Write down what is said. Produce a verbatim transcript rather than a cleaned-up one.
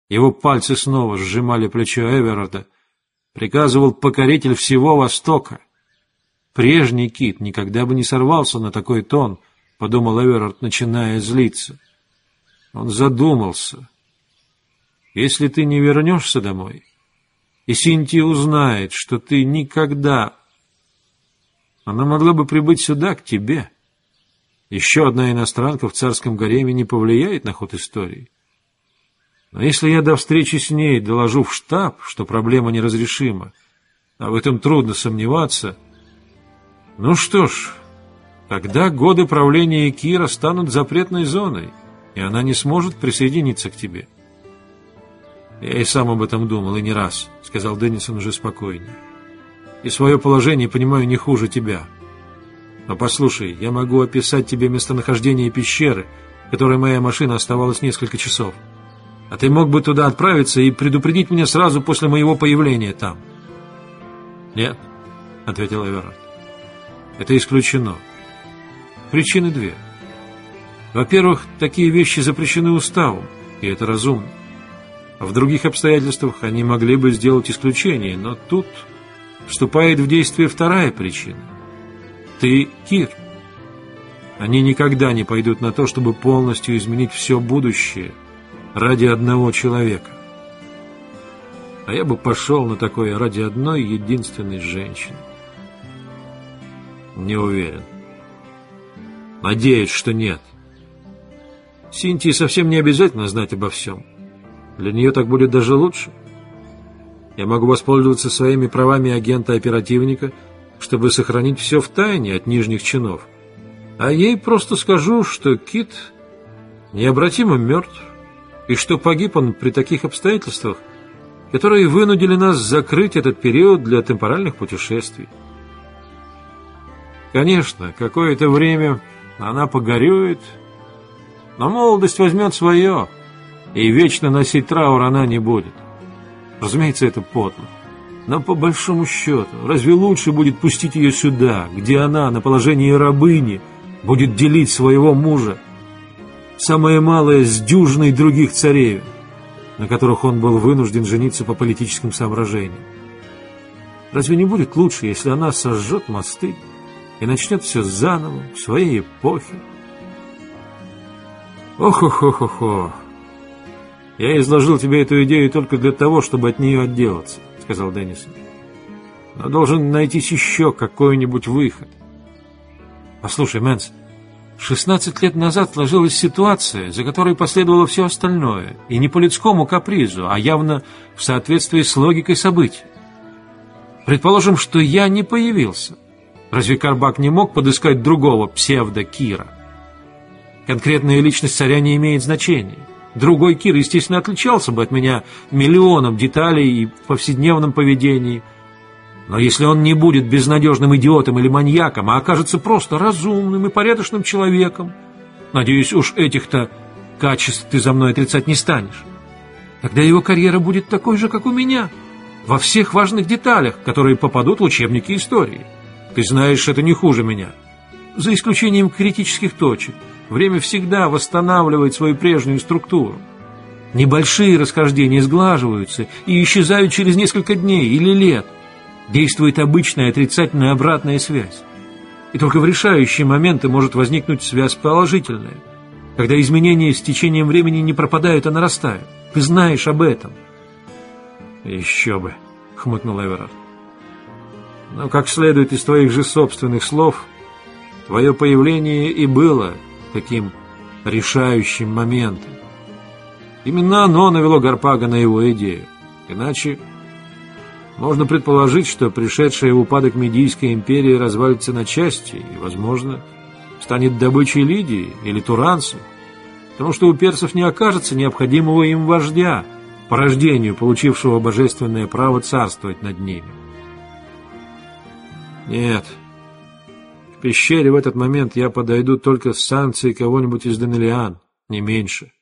Его пальцы снова сжимали плечо Эверарда. Приказывал покоритель всего Востока. Прежний Кит никогда бы не сорвался на такой тон, подумал Эверард, начиная злиться. Он задумался. Если ты не вернешься домой, и Синтия узнает, что ты никогда... Она могла бы прибыть сюда, к тебе. Еще одна иностранка в царском гареме не повлияет на ход истории. Но если я до встречи с ней доложу в штаб, что проблема неразрешима, а в этом трудно сомневаться, ну что ж, тогда годы правления Кира станут запретной зоной, и она не сможет присоединиться к тебе. Я и сам об этом думал, и не раз, — сказал Деннисон уже спокойнее. И свое положение понимаю не хуже тебя. Но послушай, я могу описать тебе местонахождение пещеры, в которой моя машина оставалась несколько часов. А ты мог бы туда отправиться и предупредить меня сразу после моего появления там. Нет, — ответил Эверард. Это исключено. Причины две. Во-первых, такие вещи запрещены уставом, и это разумно. А в других обстоятельствах они могли бы сделать исключение, но тут вступает в действие вторая причина. Ты Кир. Они никогда не пойдут на то, чтобы полностью изменить все будущее ради одного человека. А я бы пошел на такое ради одной единственной женщины. Не уверен. Надеюсь, что нет. Синтии совсем не обязательно знать обо всем. Для нее так будет даже лучше. Я могу воспользоваться своими правами агента-оперативника, чтобы сохранить все в тайне от нижних чинов. А ей просто скажу, что Кит необратимо мертв, и что погиб он при таких обстоятельствах, которые вынудили нас закрыть этот период для темпоральных путешествий. Конечно, какое-то время она погорюет, но молодость возьмет свое, и вечно носить траур она не будет. Разумеется, это подло. Но по большому счету, разве лучше будет пустить ее сюда, где она на положении рабыни будет делить своего мужа, самое малое с дюжиной других царевен, на которых он был вынужден жениться по политическим соображениям? Разве не будет лучше, если она сожжет мосты и начнет все заново, в своей эпохе? Ох-ох-ох-ох-ох! Я изложил тебе эту идею только для того, чтобы от нее отделаться, — сказал Деннисон. Но должен найтись еще какой-нибудь выход. Послушай, Мэнс, шестнадцать лет назад сложилась ситуация, за которой последовало все остальное, и не по людскому капризу, а явно в соответствии с логикой событий. Предположим, что я не появился. Разве Карбак не мог подыскать другого псевдо-Кира? Конкретная личность царя не имеет значения. Другой Кир, естественно, отличался бы от меня миллионом деталей и в повседневном поведении. Но если он не будет безнадежным идиотом или маньяком, а окажется просто разумным и порядочным человеком, надеюсь, уж этих-то качеств ты за мной отрицать не станешь, тогда его карьера будет такой же, как у меня, во всех важных деталях, которые попадут в учебники истории. Ты знаешь, это не хуже меня. За исключением критических точек. Время всегда восстанавливает свою прежнюю структуру. Небольшие расхождения сглаживаются и исчезают через несколько дней или лет. Действует обычная отрицательная обратная связь. И только в решающие моменты может возникнуть связь положительная, когда изменения с течением времени не пропадают, а нарастают. Ты знаешь об этом. Еще бы, хмыкнул Эверард. Но, как следует из твоих же собственных слов, твое появление и было таким решающим моментом. Именно оно навело Гарпага на его идею. Иначе можно предположить, что пришедшая в упадок Медийская империя развалится на части и, возможно, станет добычей Лидии или Туранцев, потому что у персов не окажется необходимого им вождя, по рождению получившего божественное право царствовать над ними. Нет, к пещере в этот момент я подойду только с санкцией кого-нибудь из Данелиан, не меньше.